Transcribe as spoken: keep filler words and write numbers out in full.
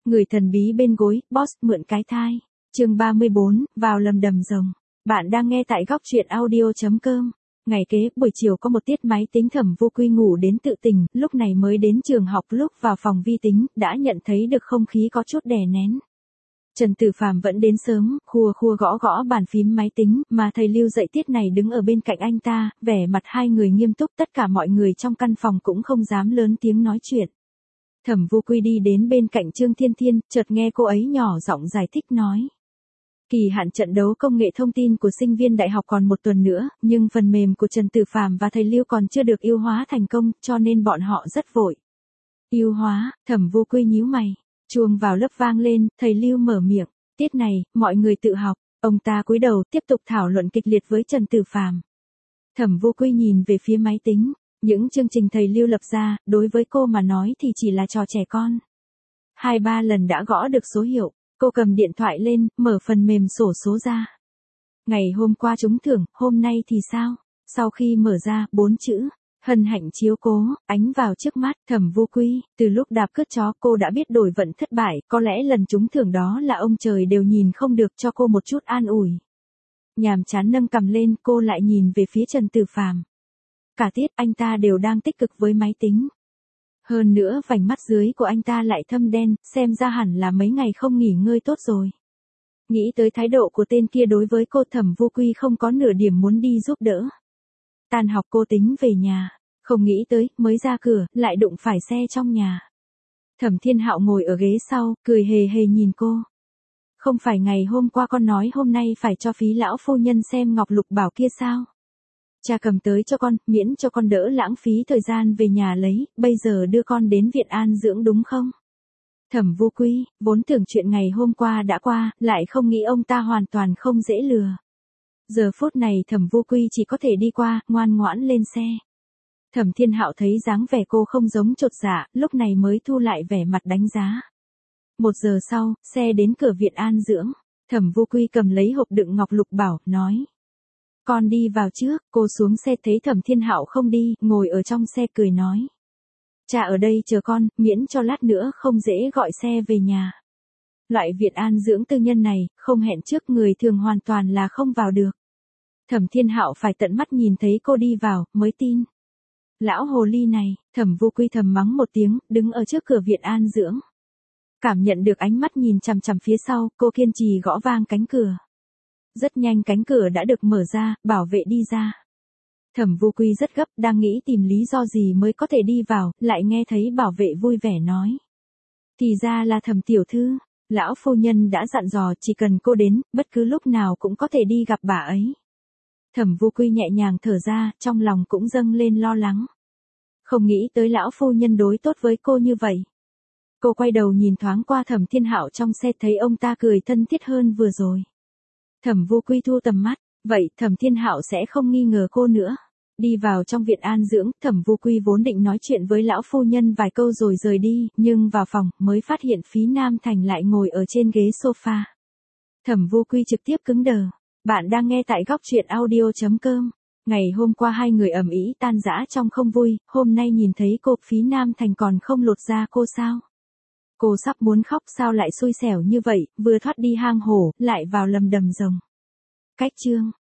Người thần bí bên gối, boss mượn cái thai. Chương ba mươi bốn, vào lầm đầm rồng. Bạn đang nghe tại góc truyện audio chấm com. Ngày kế, buổi chiều có một tiết máy tính Thẩm Vô Quy ngủ đến tự tỉnh, lúc này mới đến trường học, lúc vào phòng vi tính, đã nhận thấy được không khí có chút đè nén. Trần Tử Phàm vẫn đến sớm, khua khua gõ gõ bàn phím máy tính, mà thầy Lưu dạy tiết này đứng ở bên cạnh anh ta, vẻ mặt hai người nghiêm túc, tất cả mọi người trong căn phòng cũng không dám lớn tiếng nói chuyện. Thẩm Vô Quy đi đến bên cạnh Trương Thiên Thiên, chợt nghe cô ấy nhỏ giọng giải thích nói. Kỳ hạn trận đấu công nghệ thông tin của sinh viên đại học còn một tuần nữa, nhưng phần mềm của Trần Tử Phàm và thầy Lưu còn chưa được ưu hóa thành công, cho nên bọn họ rất vội. Ưu hóa, Thẩm Vô Quy nhíu mày. Chuông vào lớp vang lên, thầy Lưu mở miệng. Tiết này, mọi người tự học. Ông ta cúi đầu tiếp tục thảo luận kịch liệt với Trần Tử Phàm. Thẩm Vô Quy nhìn về phía máy tính. Những chương trình thầy Lưu lập ra, đối với cô mà nói thì chỉ là trò trẻ con. Hai ba lần đã gõ được số hiệu, cô cầm điện thoại lên, mở phần mềm xổ số ra. Ngày hôm qua trúng thưởng, hôm nay thì sao? Sau khi mở ra, bốn chữ. Hân hạnh chiếu cố, ánh vào trước mắt, Thẩm Vô Quy, từ lúc đạp cướp chó cô đã biết đổi vận thất bại, có lẽ lần trúng thưởng đó là ông trời đều nhìn không được cho cô một chút an ủi. Nhàm chán nâng cằm lên, cô lại nhìn về phía Trần Tử Phàm. Cả tiết anh ta đều đang tích cực với máy tính. Hơn nữa vành mắt dưới của anh ta lại thâm đen, xem ra hẳn là mấy ngày không nghỉ ngơi tốt rồi. Nghĩ tới thái độ của tên kia đối với cô, Thẩm Vô Quy không có nửa điểm muốn đi giúp đỡ. Tan học cô tính về nhà, không nghĩ tới, mới ra cửa, lại đụng phải xe trong nhà. Thẩm Thiên Hạo ngồi ở ghế sau, cười hề hề nhìn cô. Không phải ngày hôm qua con nói hôm nay phải cho Phí lão phu nhân xem ngọc lục bảo kia sao? Cha cầm tới cho con, miễn cho con đỡ lãng phí thời gian về nhà lấy, bây giờ đưa con đến viện an dưỡng đúng không? Thẩm Vô Quy, vốn tưởng chuyện ngày hôm qua đã qua, lại không nghĩ ông ta hoàn toàn không dễ lừa. Giờ phút này Thẩm Vô Quy chỉ có thể đi qua, ngoan ngoãn lên xe. Thẩm Thiên Hạo thấy dáng vẻ cô không giống chột dạ, lúc này mới thu lại vẻ mặt đánh giá. Một giờ sau, xe đến cửa viện an dưỡng. Thẩm Vô Quy cầm lấy hộp đựng ngọc lục bảo, nói. Con đi vào trước, cô xuống xe thấy Thẩm Thiên Hạo không đi, ngồi ở trong xe cười nói. Cha ở đây chờ con, miễn cho lát nữa không dễ gọi xe về nhà. Loại viện an dưỡng tư nhân này, không hẹn trước người thường hoàn toàn là không vào được. Thẩm Thiên Hạo phải tận mắt nhìn thấy cô đi vào, mới tin. Lão hồ ly này, Thẩm Vô Quy thầm mắng một tiếng, đứng ở trước cửa viện an dưỡng. Cảm nhận được ánh mắt nhìn chằm chằm phía sau, cô kiên trì gõ vang cánh cửa. Rất nhanh cánh cửa đã được mở ra, bảo vệ đi ra. Thẩm Vô Quy rất gấp, đang nghĩ tìm lý do gì mới có thể đi vào, lại nghe thấy bảo vệ vui vẻ nói. Thì ra là Thẩm tiểu thư, lão phu nhân đã dặn dò chỉ cần cô đến, bất cứ lúc nào cũng có thể đi gặp bà ấy. Thẩm Vô Quy nhẹ nhàng thở ra, trong lòng cũng dâng lên lo lắng. Không nghĩ tới lão phu nhân đối tốt với cô như vậy. Cô quay đầu nhìn thoáng qua Thẩm Thiên Hạo trong xe, thấy ông ta cười thân thiết hơn vừa rồi. Thẩm Vô Quy thu tầm mắt, vậy Thẩm Thiên Hạo sẽ không nghi ngờ cô nữa. Đi vào trong viện an dưỡng, Thẩm Vô Quy vốn định nói chuyện với lão phu nhân vài câu rồi rời đi, nhưng vào phòng mới phát hiện Phí Nam Thành lại ngồi ở trên ghế sofa. Thẩm Vô Quy trực tiếp cứng đờ. Bạn đang nghe tại góc truyện audio chấm com. Ngày hôm qua hai người ầm ĩ tan rã trong không vui, hôm nay nhìn thấy cô, Phí Nam Thành còn không lột ra cô sao? Cô sắp muốn khóc, sao lại xui xẻo như vậy, vừa thoát đi hang hổ, lại vào lầm đầm rồng. Cách chương